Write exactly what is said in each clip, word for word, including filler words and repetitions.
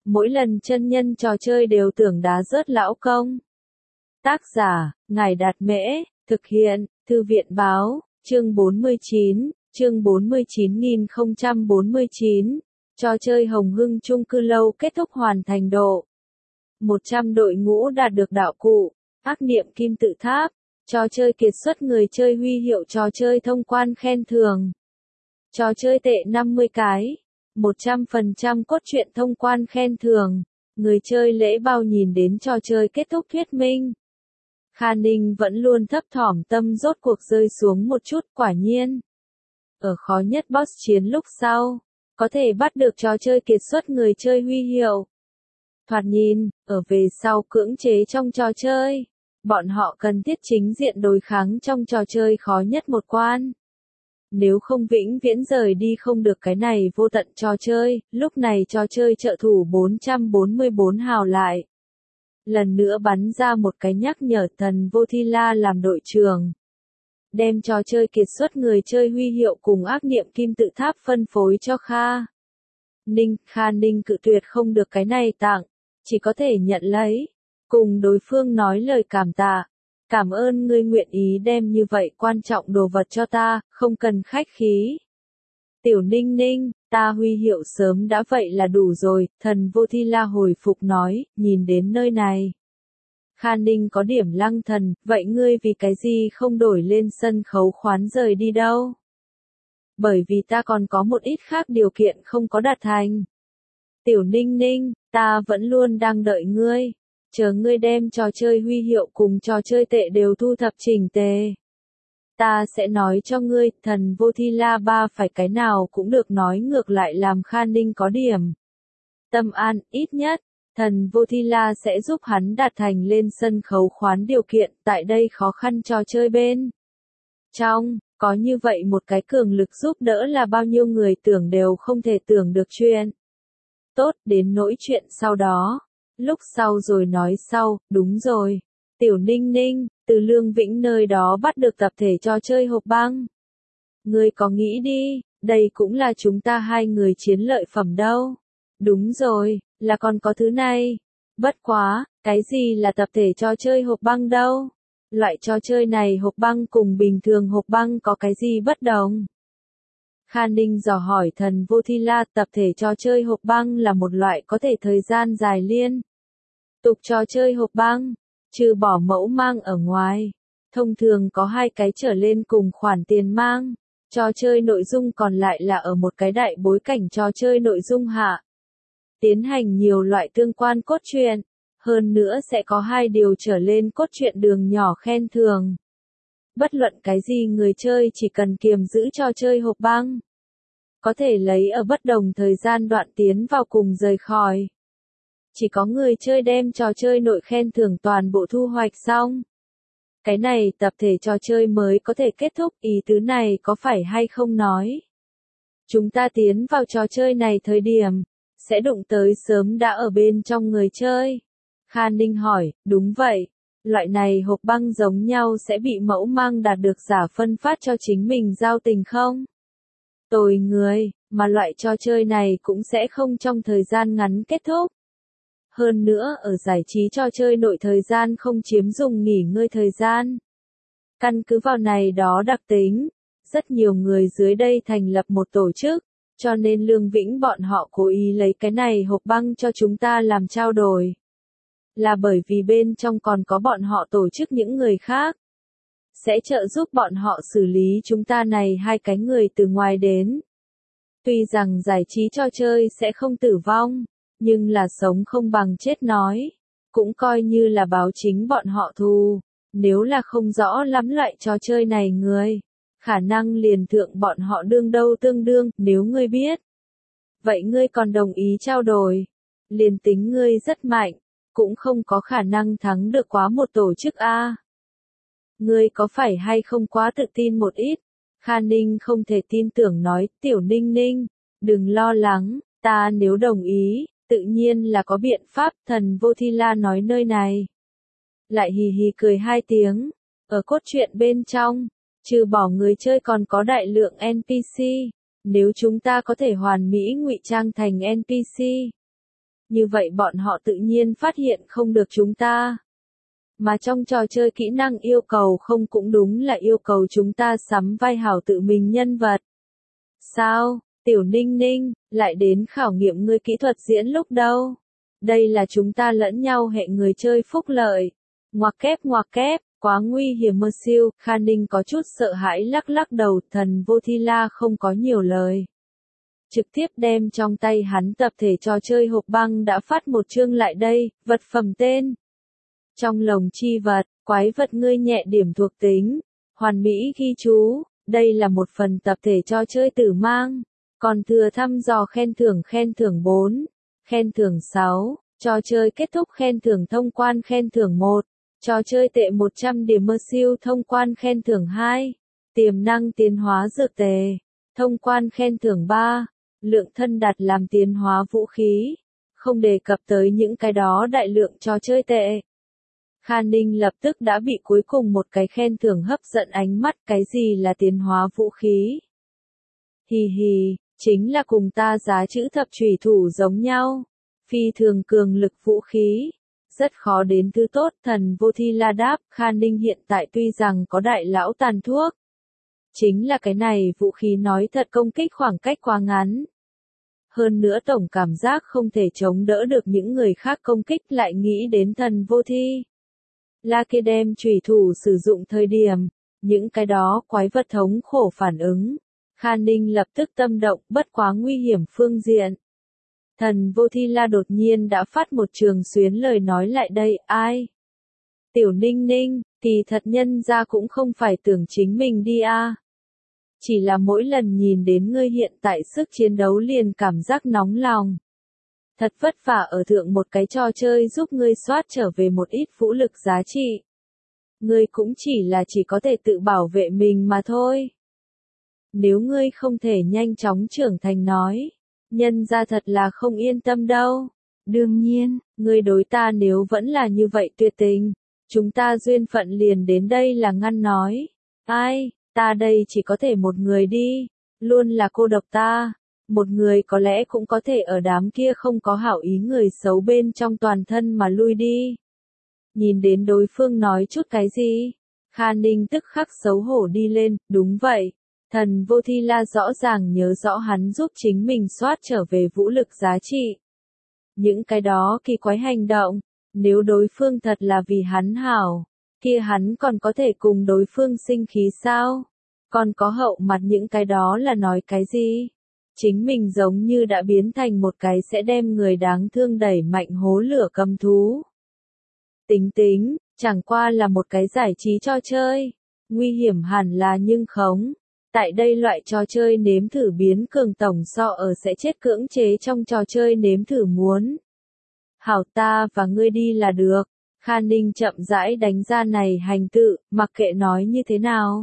Mỗi lần chân nhân trò chơi đều tưởng đá rớt lão công. Tác giả, Ngài Đạt Mễ, thực hiện, Thư viện Báo, chương bốn mươi chín, chương bốn mươi chín nghìn không trăm bốn mươi chín. Trò chơi Hồng Hưng chung cư lâu kết thúc hoàn thành độ. một trăm đội ngũ đạt được đạo cụ, ác niệm kim tự tháp, trò chơi kiệt xuất người chơi huy hiệu trò chơi thông quan khen thưởng. Trò chơi tệ năm mươi cái, một trăm phần trăm cốt truyện thông quan khen thưởng, người chơi lễ bao nhìn đến trò chơi kết thúc thuyết minh. Kha Ninh vẫn luôn thấp thỏm tâm rốt cuộc rơi xuống một chút, quả nhiên. Ở khó nhất boss chiến lúc sau, có thể bắt được trò chơi kiệt xuất người chơi huy hiệu. Thoạt nhìn, ở về sau cưỡng chế trong trò chơi, bọn họ cần thiết chính diện đối kháng trong trò chơi khó nhất một quan. Nếu không vĩnh viễn rời đi không được cái này vô tận trò chơi, lúc này trò chơi trợ thủ bốn trăm bốn mươi bốn hào lại. Lần nữa bắn ra một cái nhắc nhở thần vô thi la làm đội trưởng. Đem trò chơi kiệt xuất người chơi huy hiệu cùng ác niệm kim tự tháp phân phối cho Kha Ninh. Kha Ninh cự tuyệt không được cái này tặng, chỉ có thể nhận lấy, cùng đối phương nói lời cảm tạ. Cảm ơn ngươi nguyện ý đem như vậy quan trọng đồ vật cho ta, không cần khách khí. Tiểu Ninh Ninh, ta huy hiệu sớm đã vậy là đủ rồi, thần vô thi la hồi phục nói, nhìn đến nơi này. Kha Ninh có điểm lăng thần, vậy ngươi vì cái gì không đổi lên sân khấu khoán rời đi đâu? Bởi vì ta còn có một ít khác điều kiện không có đạt thành. Tiểu Ninh Ninh, ta vẫn luôn đang đợi ngươi. Chờ ngươi đem trò chơi huy hiệu cùng trò chơi tệ đều thu thập chỉnh tề. Ta sẽ nói cho ngươi, thần vô thi la ba phải cái nào cũng được nói ngược lại làm Kha Ninh có điểm. Tâm an, ít nhất, thần vô thi la sẽ giúp hắn đạt thành lên sân khấu khoán điều kiện, tại đây khó khăn trò chơi bên. Trong, có như vậy một cái cường lực giúp đỡ là bao nhiêu người tưởng đều không thể tưởng được chuyện. Tốt, đến nỗi chuyện sau đó. Lúc sau rồi nói sau, đúng rồi. Tiểu Ninh Ninh, từ Lương Vĩnh nơi đó bắt được tập thể trò chơi hộp băng. Ngươi có nghĩ đi, đây cũng là chúng ta hai người chiến lợi phẩm đâu. Đúng rồi, là còn có thứ này. Bất quá, cái gì là tập thể trò chơi hộp băng đâu? Loại trò chơi này hộp băng cùng bình thường hộp băng có cái gì bất đồng? Kha Ninh dò hỏi thần vô thi la, tập thể trò chơi hộp băng là một loại có thể thời gian dài liên tục trò chơi hộp băng, trừ bỏ mẫu mang ở ngoài. Thông thường có hai cái trở lên cùng khoản tiền mang. Trò chơi nội dung còn lại là ở một cái đại bối cảnh trò chơi nội dung hạ. Tiến hành nhiều loại tương quan cốt truyện. Hơn nữa sẽ có hai điều trở lên cốt truyện đường nhỏ khen thưởng. Bất luận cái gì người chơi chỉ cần kiềm giữ trò chơi hộp băng. Có thể lấy ở bất đồng thời gian đoạn tiến vào cùng rời khỏi. Chỉ có người chơi đem trò chơi nội khen thưởng toàn bộ thu hoạch xong. Cái này tập thể trò chơi mới có thể kết thúc, ý tứ này có phải hay không nói. Chúng ta tiến vào trò chơi này thời điểm, sẽ đụng tới sớm đã ở bên trong người chơi. Kha Ninh hỏi, đúng vậy. Loại này hộp băng giống nhau sẽ bị mẫu mang đạt được giả phân phát cho chính mình giao tình không? Tồi người, mà loại trò chơi này cũng sẽ không trong thời gian ngắn kết thúc. Hơn nữa ở giải trí trò chơi nội thời gian không chiếm dùng nghỉ ngơi thời gian. Căn cứ vào này đó đặc tính, rất nhiều người dưới đây thành lập một tổ chức, cho nên Lương Vĩnh bọn họ cố ý lấy cái này hộp băng cho chúng ta làm trao đổi. Là bởi vì bên trong còn có bọn họ tổ chức những người khác. Sẽ trợ giúp bọn họ xử lý chúng ta này hai cái người từ ngoài đến. Tuy rằng giải trí trò chơi sẽ không tử vong, nhưng là sống không bằng chết nói. Cũng coi như là báo chính bọn họ thù. Nếu là không rõ lắm loại trò chơi này người, khả năng liền thượng bọn họ đương đâu tương đương, nếu ngươi biết. Vậy ngươi còn đồng ý trao đổi. Liền tính ngươi rất mạnh, cũng không có khả năng thắng được quá một tổ chức A. Ngươi có phải hay không quá tự tin một ít? Kha Ninh không thể tin tưởng nói, Tiểu Ninh Ninh, đừng lo lắng, ta nếu đồng ý, tự nhiên là có biện pháp, thần vô thi la nói nơi này. Lại hì hì cười hai tiếng, ở cốt truyện bên trong, trừ bỏ người chơi còn có đại lượng en pê xê, nếu chúng ta có thể hoàn mỹ ngụy trang thành en pê xê. như vậy bọn họ tự nhiên phát hiện không được chúng ta. Mà trong trò chơi kỹ năng yêu cầu không cũng đúng là yêu cầu chúng ta sắm vai hảo tự mình nhân vật. Sao, Tiểu Ninh Ninh, lại đến khảo nghiệm ngươi kỹ thuật diễn lúc đâu? Đây là chúng ta lẫn nhau hệ người chơi phúc lợi. Ngoặc kép ngoặc kép, quá nguy hiểm mơ siêu, Kha Ninh có chút sợ hãi lắc lắc đầu, Thần Vô Thi La không có nhiều lời. Trực tiếp đem trong tay hắn tập thể trò chơi hộp băng đã phát một chương lại đây, vật phẩm tên. Trong lồng chi vật, quái vật ngươi nhẹ điểm thuộc tính, hoàn mỹ ghi chú, đây là một phần tập thể trò chơi tử mang, còn thừa thăm dò khen thưởng khen thưởng bốn, khen thưởng sáu, trò chơi kết thúc khen thưởng thông quan khen thưởng một, trò chơi tệ một trăm điểm mơ siêu thông quan khen thưởng hai, tiềm năng tiến hóa dược tề, thông quan khen thưởng ba, lượng thân đặt làm tiến hóa vũ khí, không đề cập tới những cái đó đại lượng trò chơi tệ. Kha Ninh lập tức đã bị cuối cùng một cái khen thưởng hấp dẫn ánh mắt, cái gì là tiến hóa vũ khí? Hì hì, chính là cùng ta giá chữ thập chủy thủ giống nhau, phi thường cường lực vũ khí, rất khó đến thứ tốt. Thần Vô Thi La đáp, Kha Ninh hiện tại tuy rằng có đại lão tàn thuốc, chính là cái này vũ khí nói thật công kích khoảng cách quá ngắn. Hơn nữa tổng cảm giác không thể chống đỡ được những người khác công kích, lại nghĩ đến Thần Vô Thi La kia đem chủy thủ sử dụng thời điểm, những cái đó quái vật thống khổ phản ứng. Kha Ninh lập tức tâm động, bất quá nguy hiểm phương diện. Thần Vô Thi La đột nhiên đã phát một trường xuyến lời nói lại đây, ai? Tiểu Ninh Ninh, kỳ thật nhân ra cũng không phải tưởng chính mình đi a. À. Chỉ là mỗi lần nhìn đến ngươi hiện tại sức chiến đấu liền cảm giác nóng lòng. Thật vất vả ở thượng một cái trò chơi giúp ngươi soát trở về một ít vũ lực giá trị. Ngươi cũng chỉ là chỉ có thể tự bảo vệ mình mà thôi. Nếu ngươi không thể nhanh chóng trưởng thành nói, nhân ra thật là không yên tâm đâu. Đương nhiên, ngươi đối ta nếu vẫn là như vậy tuyệt tình, chúng ta duyên phận liền đến đây là ngăn nói. Ai, ta đây chỉ có thể một người đi, luôn là cô độc ta. Một người có lẽ cũng có thể ở đám kia không có hảo ý người xấu bên trong toàn thân mà lui đi. Nhìn đến đối phương nói chút cái gì, Kha Ninh tức khắc xấu hổ đi lên, đúng vậy. Thần Vô Thi La rõ ràng nhớ rõ hắn giúp chính mình soát trở về vũ lực giá trị. Những cái đó kỳ quái hành động, nếu đối phương thật là vì hắn hảo, kia hắn còn có thể cùng đối phương sinh khí sao? Còn có hậu mặt những cái đó là nói cái gì? Chính mình giống như đã biến thành một cái sẽ đem người đáng thương đẩy mạnh hố lửa cầm thú. Tính tính, chẳng qua là một cái giải trí cho chơi, nguy hiểm hẳn là nhưng khống. Tại đây loại trò chơi nếm thử biến cường tổng so ở sẽ chết cưỡng chế trong trò chơi nếm thử muốn. Hảo, ta và ngươi đi là được. Kha Ninh chậm rãi đánh ra này hành tự, mặc kệ nói như thế nào.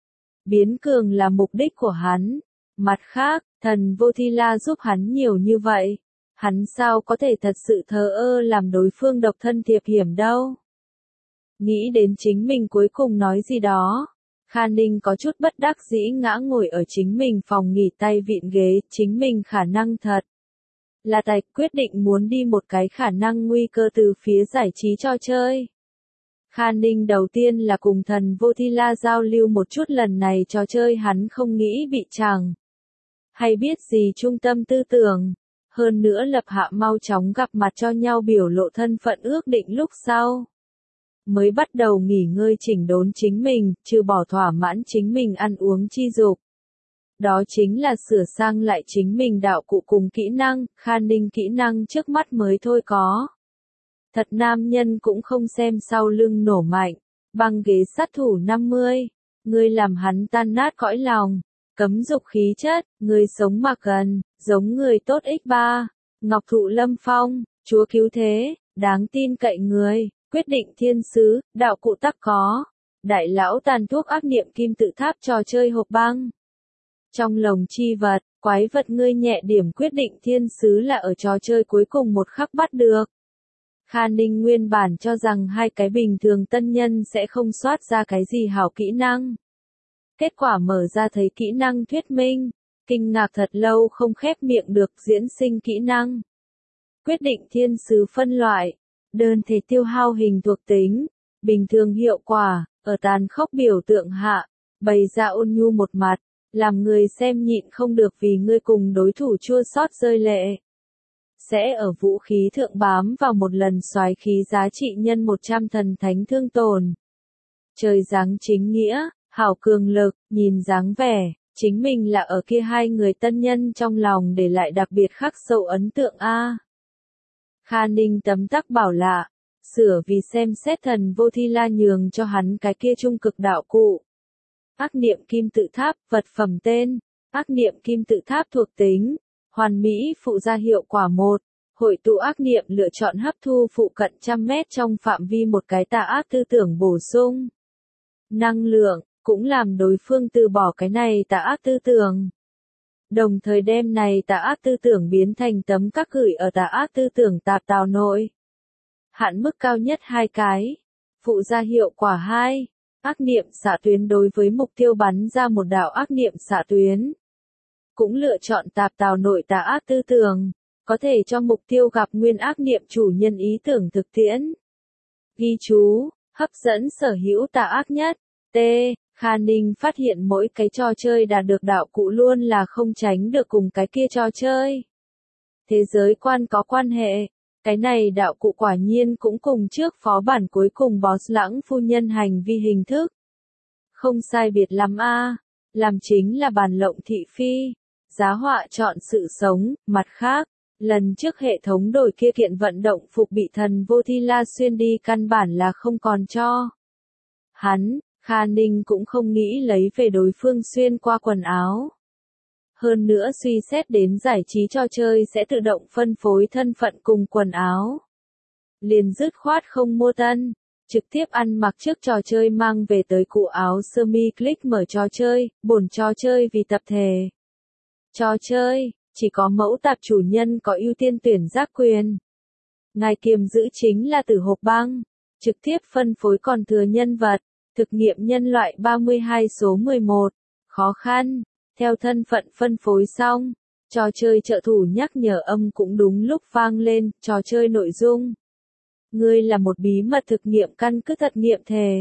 Biến cường là mục đích của hắn. Mặt khác, Thần Vô Thi La giúp hắn nhiều như vậy. Hắn sao có thể thật sự thờ ơ làm đối phương độc thân thiệp hiểm đâu. Nghĩ đến chính mình cuối cùng nói gì đó. Kha Ninh có chút bất đắc dĩ ngã ngồi ở chính mình phòng nghỉ tay vịn ghế, chính mình khả năng thật là tài quyết định muốn đi một cái khả năng nguy cơ từ phía giải trí cho chơi. Kha Ninh đầu tiên là cùng Thần Vô Thi La giao lưu một chút, lần này trò chơi hắn không nghĩ bị chẳng hay biết gì trung tâm tư tưởng, hơn nữa lập hạ mau chóng gặp mặt cho nhau biểu lộ thân phận ước định lúc sau. Mới bắt đầu nghỉ ngơi chỉnh đốn chính mình, trừ bỏ thỏa mãn chính mình ăn uống chi dục. Đó chính là sửa sang lại chính mình đạo cụ cùng kỹ năng, Kha Ninh kỹ năng trước mắt mới thôi có. Thật nam nhân cũng không xem sau lưng nổ mạnh, băng ghế sát thủ năm mươi, ngươi làm hắn tan nát cõi lòng, cấm dục khí chất, người sống mặc gần, giống người tốt x ba, Ngọc Thụ Lâm Phong, chúa cứu thế, đáng tin cậy người. Quyết định thiên sứ, đạo cụ tắc có. Đại lão tàn thuốc ác niệm kim tự tháp trò chơi hộp băng. Trong lồng chi vật, quái vật ngươi nhẹ điểm quyết định thiên sứ là ở trò chơi cuối cùng một khắc bắt được. Kha Ninh nguyên bản cho rằng hai cái bình thường tân nhân sẽ không soát ra cái gì hảo kỹ năng. Kết quả mở ra thấy kỹ năng thuyết minh, kinh ngạc thật lâu không khép miệng được diễn sinh kỹ năng. Quyết định thiên sứ phân loại. Đơn thể tiêu hao hình thuộc tính. Bình thường hiệu quả, ở tàn khốc biểu tượng hạ, bày ra ôn nhu một mặt, làm người xem nhịn không được vì ngươi cùng đối thủ chua xót rơi lệ. Sẽ ở vũ khí thượng bám vào một lần soái khí giá trị nhân một trăm thần thánh thương tổn. Trời giáng chính nghĩa, hảo cường lực, nhìn dáng vẻ, chính mình là ở kia hai người tân nhân trong lòng để lại đặc biệt khắc sâu ấn tượng a. Kha Ninh tấm tắc bảo lạ, sửa vì xem xét thần vô thi la nhường cho hắn cái kia trung cực đạo cụ. Ác niệm kim tự tháp, vật phẩm tên, ác niệm kim tự tháp thuộc tính, hoàn mỹ phụ gia hiệu quả một, hội tụ ác niệm lựa chọn hấp thu phụ cận trăm mét trong phạm vi một cái tà ác tư tưởng bổ sung. Năng lượng, cũng làm đối phương từ bỏ cái này tà ác tư tưởng. Đồng thời đem này tà ác tư tưởng biến thành tấm các gửi ở tà ác tư tưởng tạp tào nội. Hạn mức cao nhất hai cái. Phụ gia hiệu quả hai. Ác niệm xạ tuyến đối với mục tiêu bắn ra một đạo ác niệm xạ tuyến. Cũng lựa chọn tạp tào nội tà ác tư tưởng. Có thể cho mục tiêu gặp nguyên ác niệm chủ nhân ý tưởng thực tiễn. Ghi chú, hấp dẫn sở hữu tà ác nhất. T. Kha Ninh phát hiện mỗi cái trò chơi đạt được đạo cụ luôn là không tránh được cùng cái kia trò chơi. Thế giới quan có quan hệ. Cái này đạo cụ quả nhiên cũng cùng trước phó bản cuối cùng boss lãng phu nhân hành vi hình thức. Không sai biệt lắm a, làm chính là bàn lộng thị phi. Giá họa chọn sự sống, mặt khác, lần trước hệ thống đổi kia kiện vận động phục bị thần vô thi la xuyên đi căn bản là không còn cho. Hắn, Kha Ninh cũng không nghĩ lấy về đối phương xuyên qua quần áo. Hơn nữa suy xét đến giải trí trò chơi sẽ tự động phân phối thân phận cùng quần áo. Liền dứt khoát không mua tân, trực tiếp ăn mặc trước trò chơi mang về tới cụ áo sơ mi click mở trò chơi, bổn trò chơi vì tập thể. Trò chơi, chỉ có mẫu tạp chủ nhân có ưu tiên tuyển giác quyền. Ngài kiềm giữ chính là tử hộp băng, trực tiếp phân phối còn thừa nhân vật, thực nghiệm nhân loại ba mươi hai số mười một, khó khăn. Theo thân phận phân phối xong, trò chơi trợ thủ nhắc nhở âm cũng đúng lúc vang lên, trò chơi nội dung. Ngươi là một bí mật thực nghiệm căn cứ thật nghiệm thể.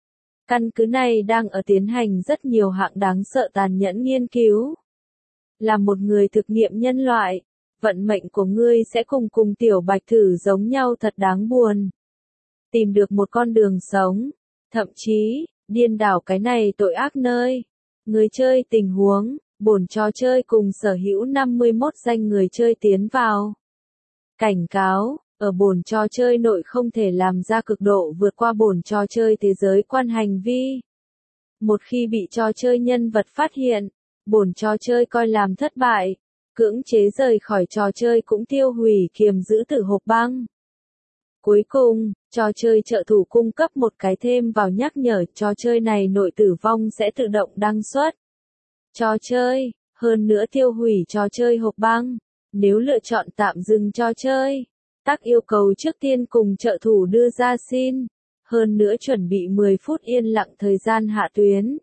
Căn cứ này đang ở tiến hành rất nhiều hạng đáng sợ tàn nhẫn nghiên cứu. Là một người thực nghiệm nhân loại, vận mệnh của ngươi sẽ cùng cùng tiểu bạch thử giống nhau thật đáng buồn. Tìm được một con đường sống, thậm chí, điên đảo cái này tội ác nơi. Người chơi tình huống, bổn trò chơi cùng sở hữu năm mươi mốt danh người chơi tiến vào. Cảnh cáo, ở bổn trò chơi nội không thể làm ra cực độ vượt qua bổn trò chơi thế giới quan hành vi. Một khi bị trò chơi nhân vật phát hiện, bổn trò chơi coi làm thất bại, cưỡng chế rời khỏi trò chơi cũng tiêu hủy kiềm giữ tử hộp băng. Cuối cùng, trò chơi trợ thủ cung cấp một cái thêm vào nhắc nhở trò chơi này nội tử vong sẽ tự động đăng xuất. Trò chơi, hơn nữa tiêu hủy trò chơi hộp băng. Nếu lựa chọn tạm dừng trò chơi, tác yêu cầu trước tiên cùng trợ thủ đưa ra xin. Hơn nữa chuẩn bị mười phút yên lặng thời gian hạ tuyến.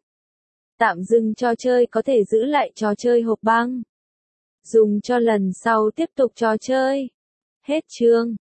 Tạm dừng trò chơi có thể giữ lại trò chơi hộp băng. Dùng cho lần sau tiếp tục trò chơi. Hết chương.